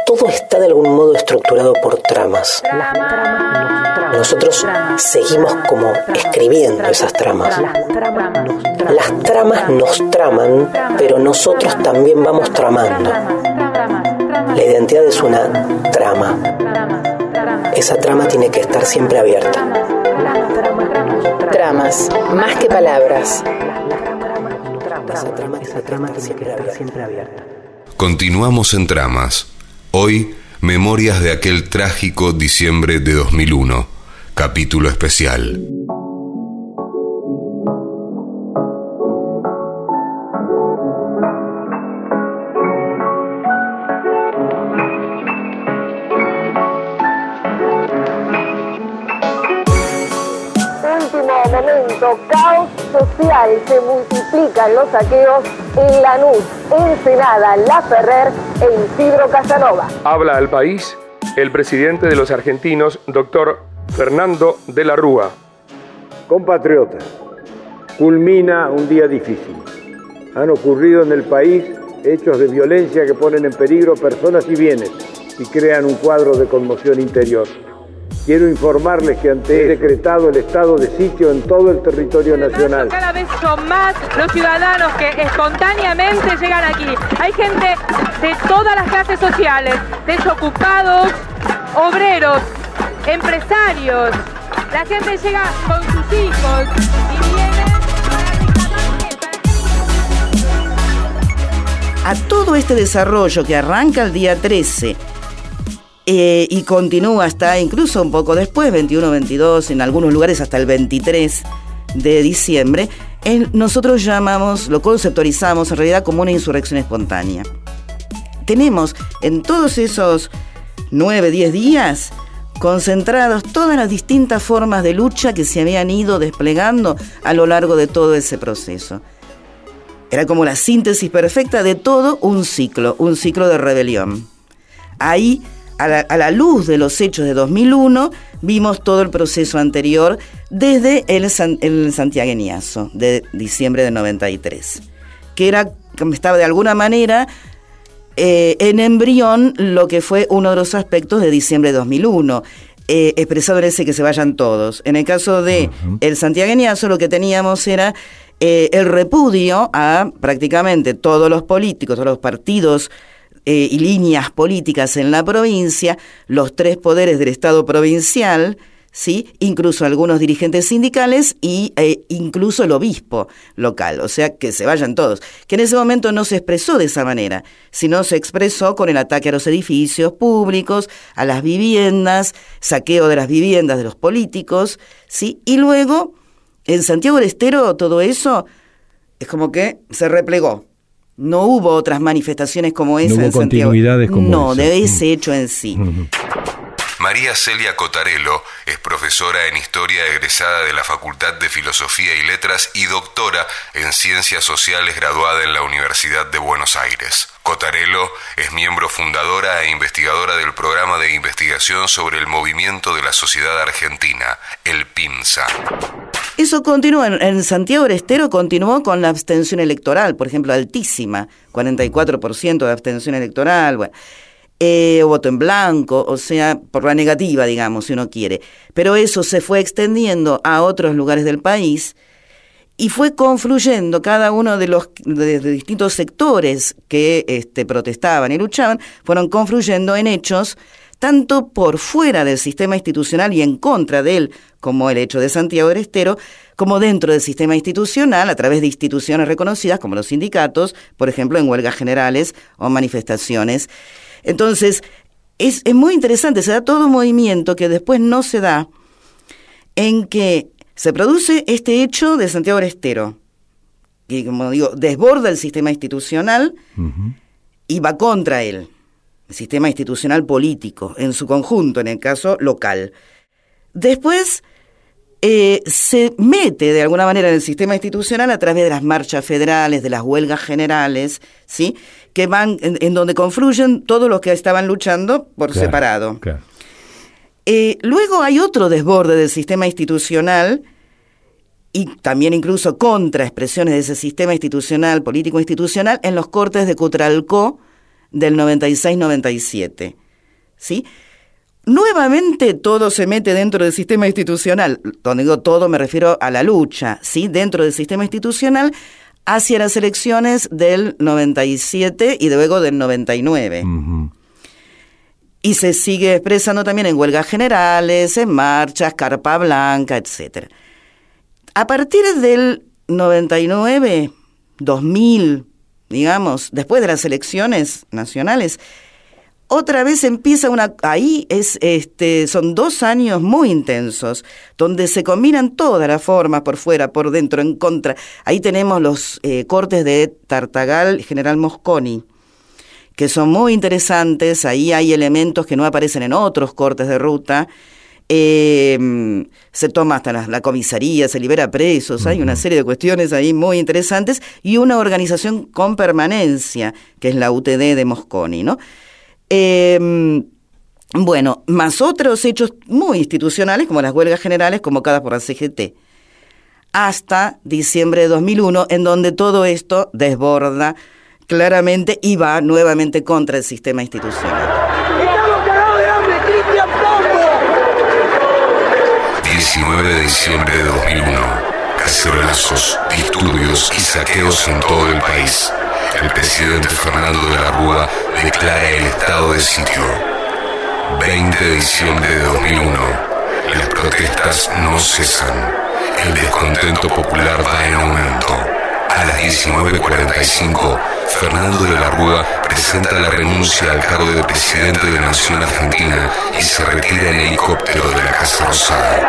todo está de algún modo estructurado por tramas. Nosotros seguimos como escribiendo esas tramas. Las tramas nos traman, pero nosotros también vamos tramando. La identidad es una trama. Esa trama tiene que estar siempre abierta. Tramas, más que palabras. Esa trama tiene que estar siempre abierta. Continuamos en Tramas. Hoy, memorias de aquel trágico diciembre de 2001. Capítulo especial. Momento, caos social, se multiplican los saqueos en Lanús, Ensenada, La Ferrer e Isidro Casanova. Habla al país el presidente de los argentinos, doctor Fernando de la Rúa. Compatriotas, culmina un día difícil. Han ocurrido en el país hechos de violencia que ponen en peligro personas y bienes y crean un cuadro de conmoción interior. Quiero informarles que ante decretado el estado de sitio en todo el territorio nacional. Cada vez son más los ciudadanos que espontáneamente llegan aquí. Hay gente de todas las clases sociales, desocupados, obreros, empresarios. La gente llega con sus hijos y viene a todo este desarrollo que arranca el día 13 y continúa hasta incluso un poco después, 21, 22, en algunos lugares hasta el 23 de diciembre, nosotros lo conceptualizamos en realidad como una insurrección espontánea. Tenemos en todos esos 9, 10 días concentrados todas las distintas formas de lucha que se habían ido desplegando a lo largo de todo ese proceso. Era como la síntesis perfecta de todo un ciclo de rebelión. Ahí, a la luz de los hechos de 2001, vimos todo el proceso anterior desde el santiagueñazo de diciembre de 93, que estaba de alguna manera en embrión lo que fue uno de los aspectos de diciembre de 2001, expresado en ese que se vayan todos. En el caso de el santiagueñazo, lo que teníamos era el repudio a prácticamente todos los políticos, todos los partidos y líneas políticas en la provincia, los 3 poderes del Estado provincial, ¿sí? Incluso algunos dirigentes sindicales y incluso el obispo local, o sea, que se vayan todos. Que en ese momento no se expresó de esa manera, sino se expresó con el ataque a los edificios públicos, a las viviendas, saqueo de las viviendas de los políticos, ¿sí? Y luego, en Santiago del Estero, todo eso es como que se replegó. No hubo otras manifestaciones como esa en Santiago. Continuidades como esa. De ese hecho en sí. María Celia Cotarello es profesora en Historia egresada de la Facultad de Filosofía y Letras y doctora en Ciencias Sociales graduada en la Universidad de Buenos Aires. Cotarello es miembro fundadora e investigadora del programa de investigación sobre el movimiento de la sociedad argentina, el PIMSA. Eso continúa, en Santiago del Estero continuó con la abstención electoral, por ejemplo, altísima, 44% de abstención electoral, voto en blanco, o sea, por la negativa, digamos, si uno quiere. Pero eso se fue extendiendo a otros lugares del país y fue confluyendo cada uno de los de distintos sectores que protestaban y luchaban, fueron confluyendo en hechos tanto por fuera del sistema institucional y en contra de él, como el hecho de Santiago del Estero, como dentro del sistema institucional, a través de instituciones reconocidas como los sindicatos, por ejemplo, en huelgas generales o manifestaciones. Entonces, es muy interesante, se da todo un movimiento que después no se da, en que se produce este hecho de Santiago del Estero, que, como digo, desborda el sistema institucional y va contra él. El sistema institucional político, en su conjunto, en el caso local. Después se mete de alguna manera en el sistema institucional a través de las marchas federales, de las huelgas generales, ¿sí? Que van en donde confluyen todos los que estaban luchando por separado. Claro. Luego hay otro desborde del sistema institucional y también incluso contra expresiones de ese sistema institucional, político-institucional, en los cortes de Cutralcó, del 96-97, ¿sí? Nuevamente todo se mete dentro del sistema institucional. Cuando digo todo me refiero a la lucha, ¿sí? Dentro del sistema institucional hacia las elecciones del 97 y luego del 99. Uh-huh. Y se sigue expresando también en huelgas generales, en marchas, carpa blanca, etc. A partir del 99, 2000, digamos, después de las elecciones nacionales, otra vez empieza son 2 años muy intensos, donde se combinan todas las formas, por fuera, por dentro, en contra. Ahí tenemos los cortes de Tartagal y General Mosconi, que son muy interesantes. Ahí hay elementos que no aparecen en otros cortes de ruta. Se toma hasta la comisaría, se libera presos, hay una serie de cuestiones ahí muy interesantes, y una organización con permanencia, que es la UTD de Mosconi, ¿no? Bueno, más otros hechos muy institucionales, como las huelgas generales convocadas por la CGT, hasta diciembre de 2001, en donde todo esto desborda claramente y va nuevamente contra el sistema institucional. ¡Estamos cagados de hambre, Cristian Pombo! 19 de diciembre de 2001. Cacerolazos, disturbios y saqueos en todo el país. El presidente Fernando de la Rúa declara el estado de sitio. 20 de diciembre de 2001. Las protestas no cesan. El descontento popular va en aumento. A las 19:45, Fernando de la Rúa presenta la renuncia al cargo de presidente de la Nación Argentina y se retira en helicóptero de la Casa Rosada.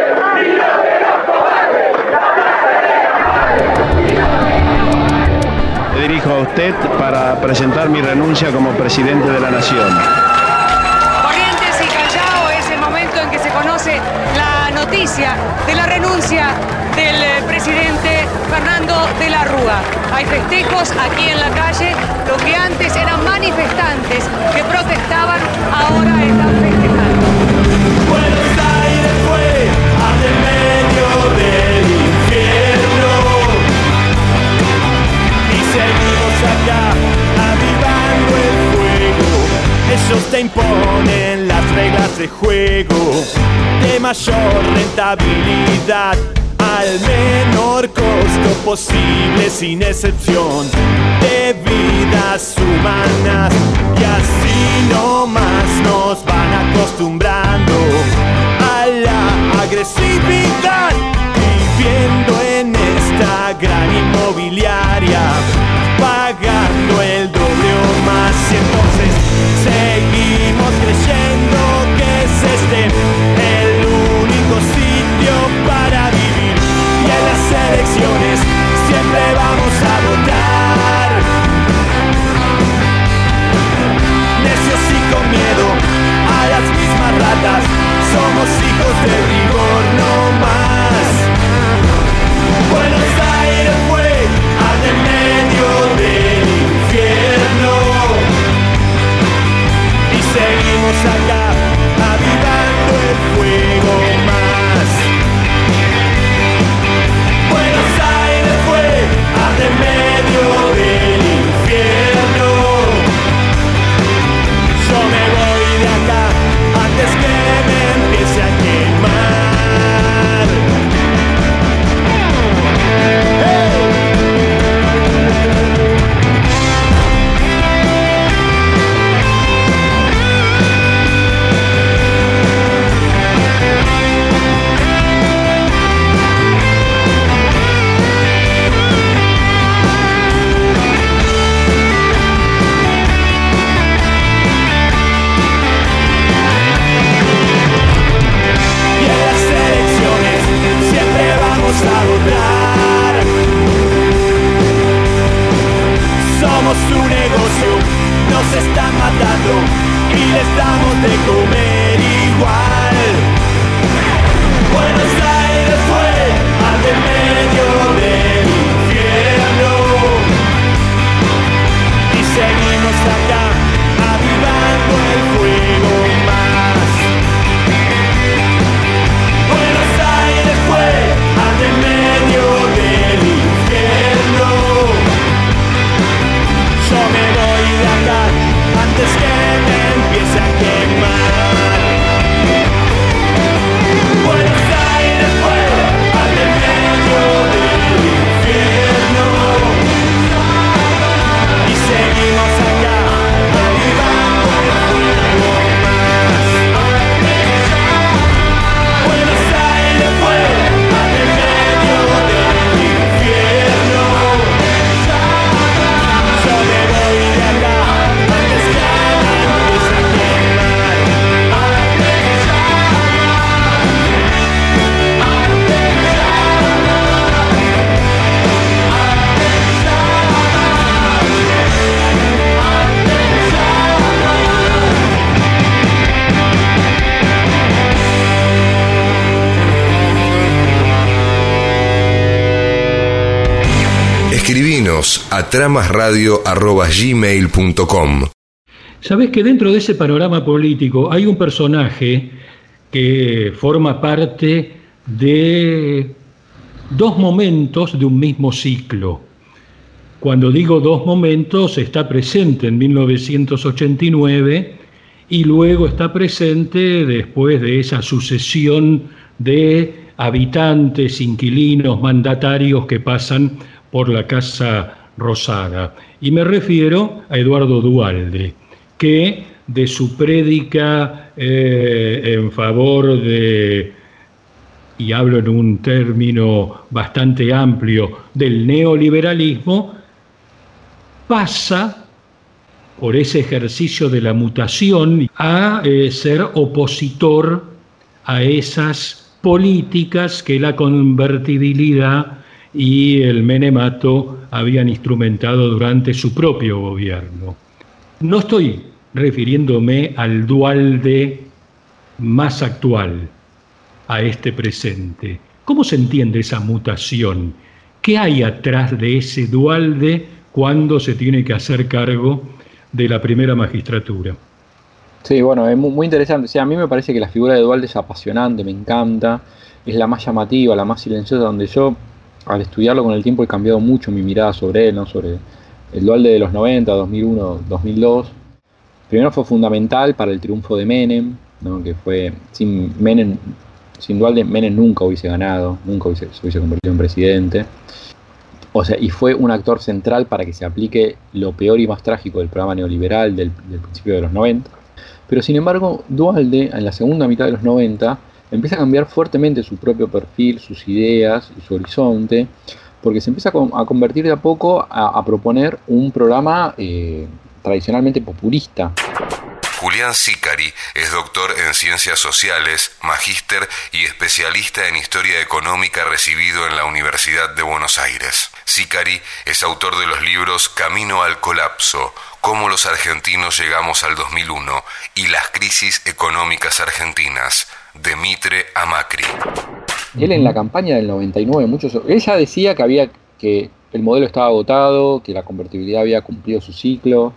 Me dirijo a usted para presentar mi renuncia como presidente de la Nación. Corrientes y Callao es el momento en que se conoce la noticia de la renuncia del presidente Fernando de la Rúa. Hay festejos aquí en la calle, lo que antes eran manifestantes que protestaban, ahora están festejando. Buenos Aires fue al medio del infierno y seguimos acá avivando el fuego. Ellos te imponen las reglas de juego de mayor rentabilidad al menor costo posible, sin excepción de vidas humanas, y así nomás nos van acostumbrando a la agresividad, viviendo en esta gran inmobiliaria, pagando el doble o más, y entonces seguimos creyendo que es este el único sitio para vivir. Y en las elecciones siempre vamos a votar, necios y con miedo a las mismas ratas, somos hijos del rigor no más. Buenos Aires fue al medio del infierno y seguimos acá avivando el fuego más. Buenos Aires fue al medio del infierno. Yo me voy de acá antes que me empiece a quemar. ¡Hey! A votar. Somos un negocio, nos están matando y les damos de comer igual. Buenos Aires fue al medio del infierno y seguimos acá avivando el fuego más. Buenos Aires fue en medio del infierno. Yo me voy de acá Escribinos a tramasradio@gmail.com. Sabés que dentro de ese panorama político hay un personaje que forma parte de dos momentos de un mismo ciclo. Cuando digo dos momentos, está presente en 1989 y luego está presente después de esa sucesión de habitantes, inquilinos, mandatarios que pasan por la Casa Rosada. Y me refiero a Eduardo Duhalde, que de su prédica en favor de, y hablo en un término bastante amplio, del neoliberalismo, pasa por ese ejercicio de la mutación a ser opositor a esas políticas que la convertibilidad y el menemato habían instrumentado durante su propio gobierno. No estoy refiriéndome al Duhalde más actual, a este presente. ¿Cómo se entiende esa mutación? ¿Qué hay atrás de ese Duhalde cuando se tiene que hacer cargo de la primera magistratura? Sí, bueno, es muy interesante. O sea, a mí me parece que la figura de Duhalde es apasionante, me encanta, es la más llamativa, la más silenciosa, donde yo, al estudiarlo con el tiempo, he cambiado mucho mi mirada sobre él, ¿no? Sobre el Duhalde de los 90, 2001, 2002. Primero fue fundamental para el triunfo de Menem, ¿no? Que fue, sin Duhalde, Menem nunca hubiese ganado, nunca se hubiese convertido en presidente. O sea, y fue un actor central para que se aplique lo peor y más trágico del programa neoliberal del principio de los 90. Pero sin embargo, Duhalde, en la segunda mitad de los 90, empieza a cambiar fuertemente su propio perfil, sus ideas y su horizonte, porque se empieza a convertir de a poco a proponer un programa tradicionalmente populista. Julián Sicari es doctor en Ciencias Sociales, magíster y especialista en Historia Económica recibido en la Universidad de Buenos Aires. Sicari es autor de los libros Camino al colapso, Cómo los argentinos llegamos al 2001 y Las crisis económicas argentinas, de Mitre a Macri. Él en la campaña del 99, él ya decía que el modelo estaba agotado, que la convertibilidad había cumplido su ciclo.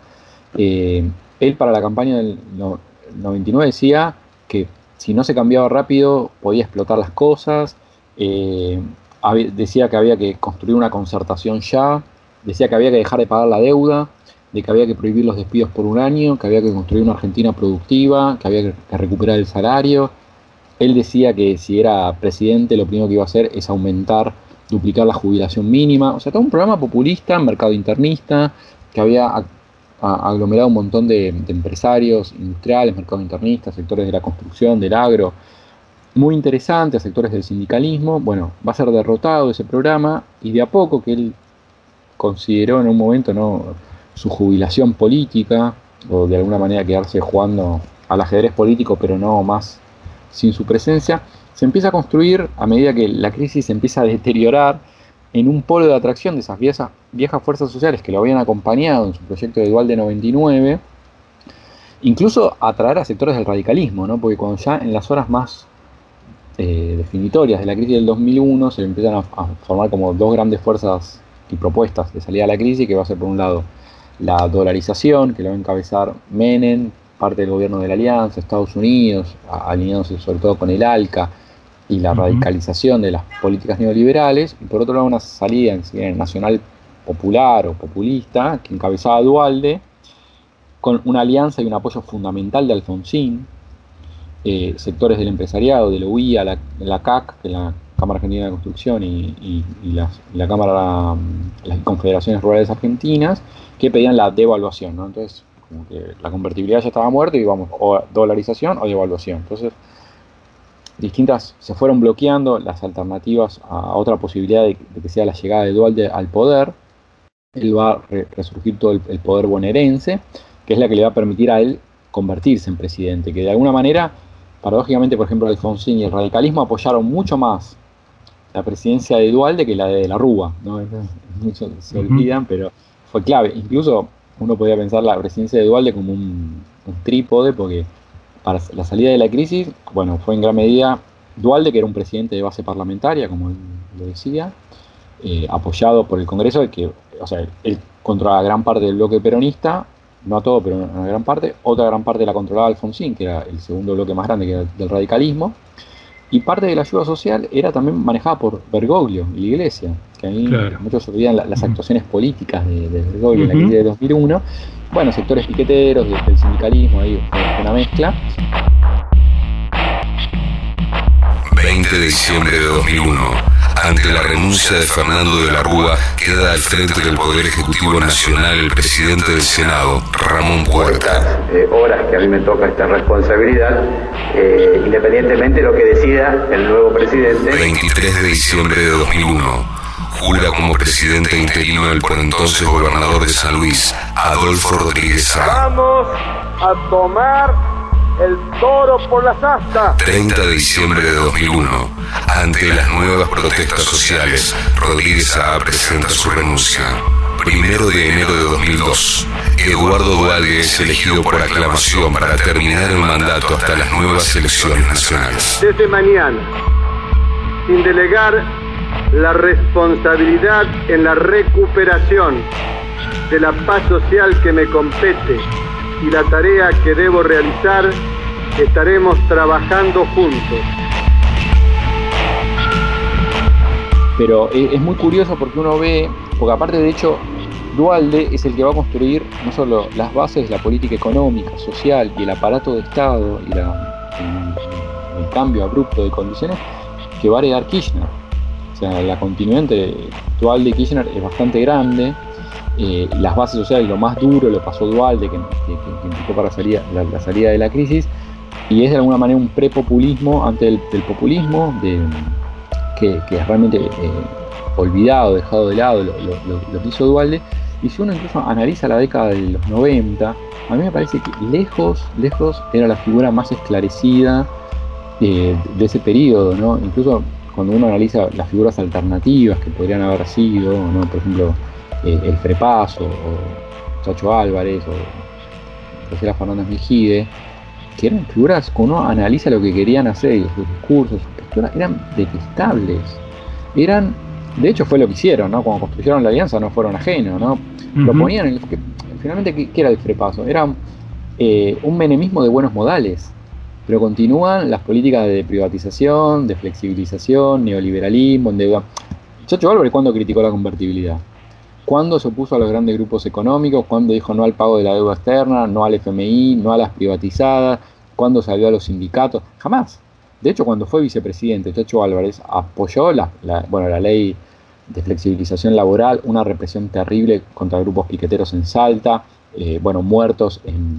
Él para la campaña del 99 decía que si no se cambiaba rápido podía explotar las cosas, decía que había que construir una concertación ya, decía que había que dejar de pagar la deuda, de que había que prohibir los despidos por un año, que había que construir una Argentina productiva, que había que recuperar el salario. Él decía que si era presidente lo primero que iba a hacer es duplicar la jubilación mínima. O sea, todo un programa populista, mercado internista, que había aglomerado un montón de empresarios industriales, mercados internistas, sectores de la construcción, del agro, muy interesantes, sectores del sindicalismo. Bueno, va a ser derrotado ese programa y de a poco, que él consideró en un momento, ¿no?, su jubilación política, o de alguna manera quedarse jugando al ajedrez político, pero no más sin su presencia, se empieza a construir, a medida que la crisis se empieza a deteriorar, en un polo de atracción de esas viejas fuerzas sociales que lo habían acompañado en su proyecto de Duhalde 99, incluso atraer a sectores del radicalismo, ¿no? Porque cuando ya en las horas más definitorias de la crisis del 2001 se empiezan a formar como dos grandes fuerzas y propuestas de salida a la crisis, que va a ser por un lado la dolarización, que lo va a encabezar Menem, parte del gobierno de la Alianza, Estados Unidos, alineándose sobre todo con el ALCA, y la radicalización de las políticas neoliberales, y por otro lado una salida nacional popular o populista que encabezaba Duhalde, con una alianza y un apoyo fundamental de Alfonsín, sectores del empresariado, de la UIA, la CAC, que es la Cámara Argentina de Construcción, y la Cámara, las Confederaciones Rurales Argentinas, que pedían la devaluación, ¿no? Entonces, como que la convertibilidad ya estaba muerta y vamos, o dolarización o devaluación. Entonces, se fueron bloqueando las alternativas a otra posibilidad de que sea la llegada de Duhalde al poder. Él va a resurgir todo el poder bonaerense, que es la que le va a permitir a él convertirse en presidente, que de alguna manera, paradójicamente, por ejemplo, Alfonsín y el radicalismo apoyaron mucho más la presidencia de Duhalde que la de la Rúa, ¿no? Muchos se olvidan, pero fue clave. Incluso uno podía pensar la presidencia de Duhalde como un trípode, porque para la salida de la crisis, bueno, fue en gran medida Duhalde, que era un presidente de base parlamentaria, como él lo decía, apoyado por el Congreso, que o sea, él controlaba gran parte del bloque peronista, no a todo, pero una gran parte. Otra gran parte la controlaba Alfonsín, que era el segundo bloque más grande que era del radicalismo. Y parte de la ayuda social era también manejada por Bergoglio y la Iglesia, que ahí muchos olvidan las actuaciones políticas de Bergoglio en la crisis de 2001. Bueno, sectores piqueteros, del sindicalismo, ahí una mezcla. 20 de diciembre de 2001. Ante la renuncia de Fernando de la Rúa, queda al frente del Poder Ejecutivo Nacional el presidente del Senado, Ramón Puerta. Horas que a mí me toca esta responsabilidad, independientemente de lo que decida el nuevo presidente. 23 de diciembre de 2001. Jura como presidente interino el por entonces gobernador de San Luis, Adolfo Rodríguez Sá. Vamos a tomar el toro por las astas. 30 de diciembre de 2001. Ante las nuevas protestas sociales, Rodríguez Sá presenta su renuncia. 1 de enero de 2002. Eduardo Duhalde es elegido por aclamación para terminar el mandato hasta las nuevas elecciones nacionales. Desde mañana, sin delegar la responsabilidad en la recuperación de la paz social que me compete y la tarea que debo realizar, estaremos trabajando juntos. Pero es muy curioso porque uno ve, porque aparte de hecho, Duhalde es el que va a construir no solo las bases de la política económica, social y el aparato de Estado y el cambio abrupto de condiciones que va a heredar Kirchner. O sea, la continuidad entre Duhalde y Kirchner es bastante grande. Las bases sociales, lo más duro lo pasó Duhalde, que implicó para la salida de la crisis, y es de alguna manera un prepopulismo ante del populismo, que es realmente olvidado, dejado de lado lo que hizo Duhalde. Y si uno incluso analiza la década de los 90, a mí me parece que lejos era la figura más esclarecida de ese periodo, ¿no? Incluso cuando uno analiza las figuras alternativas que podrían haber sido, ¿no? Por ejemplo, el Frepaso, o Chacho Álvarez, o Graciela Fernández Mejide, que eran figuras que uno analiza lo que querían hacer, y sus discursos, sus posturas, eran detestables. De hecho fue lo que hicieron, ¿no? Cuando construyeron la alianza no fueron ajenos, ¿no? Lo ponían en finalmente, ¿qué era el Frepaso? Era un menemismo de buenos modales, pero continúan las políticas de privatización, de flexibilización, neoliberalismo, endeudamiento. Chacho Álvarez, ¿cuándo criticó la convertibilidad? ¿Cuándo se opuso a los grandes grupos económicos? ¿Cuándo dijo no al pago de la deuda externa, no al FMI, no a las privatizadas? ¿Cuándo salió a los sindicatos? Jamás. De hecho, cuando fue vicepresidente, Chacho Álvarez apoyó la ley de flexibilización laboral, una represión terrible contra grupos piqueteros en Salta, muertos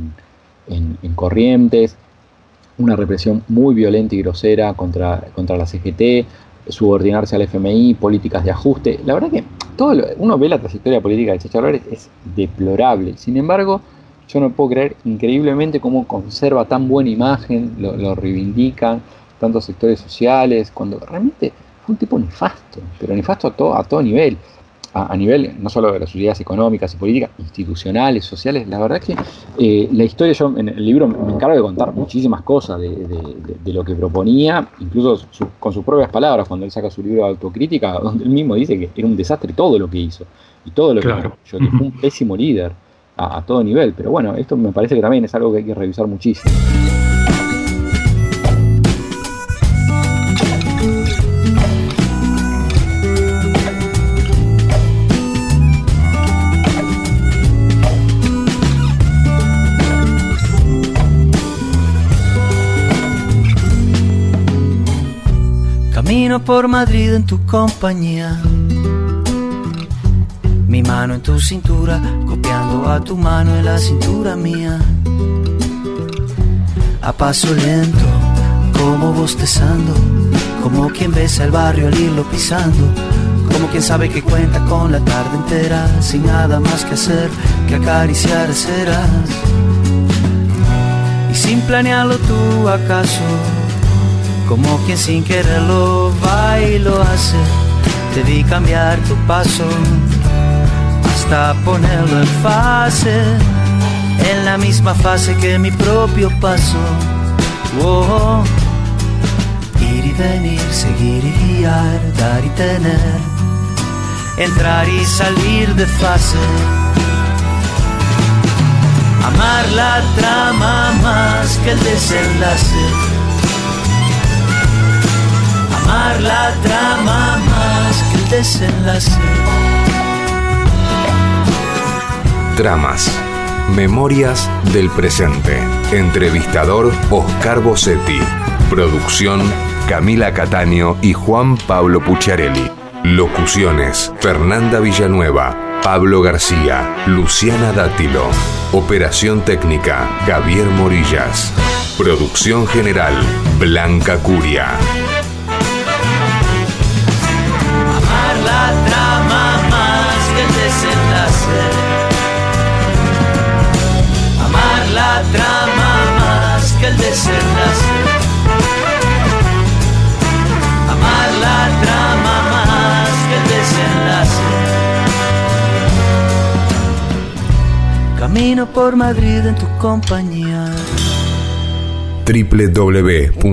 en Corrientes, una represión muy violenta y grosera contra la CGT, subordinarse al FMI, políticas de ajuste. La verdad que uno ve la trayectoria política de Chacho Álvarez, es deplorable. Sin embargo, yo no puedo creer increíblemente cómo conserva tan buena imagen, lo reivindican tantos sectores sociales, cuando realmente fue un tipo nefasto, pero nefasto a todo nivel. A nivel no solo de las sociedades económicas y políticas, institucionales, sociales. La verdad es que la historia, yo en el libro me encargo de contar muchísimas cosas de lo que proponía, incluso con sus propias palabras, cuando él saca su libro de autocrítica, donde él mismo dice que era un desastre todo lo que hizo, y todo lo que fue un pésimo líder a todo nivel. Pero bueno, esto me parece que también es algo que hay que revisar muchísimo. Camino por Madrid en tu compañía, mi mano en tu cintura, copiando a tu mano en la cintura mía. A paso lento, como bostezando, como quien besa el barrio al irlo pisando, como quien sabe que cuenta con la tarde entera, sin nada más que hacer que acariciar ceras. Y sin planearlo tú acaso, como quien sin quererlo va y lo hace, te vi cambiar tu paso hasta ponerlo en fase, en la misma fase que mi propio paso. Oh, ir y venir, seguir y guiar, dar y tener, entrar y salir de fase. Amar la trama más que el desenlace. Amar la trama más que el desenlace. Tramas. Memorias del presente. Entrevistador Oscar Bossetti. Producción Camila Cataño y Juan Pablo Pucciarelli. Locuciones Fernanda Villanueva, Pablo García, Luciana Dátilo. Operación técnica Javier Morillas. Producción general Blanca Curia. Amar la trama más que el desenlace. Amar la trama más que el desenlace. Amar la trama más que el desenlace. Camino por Madrid en tu compañía. www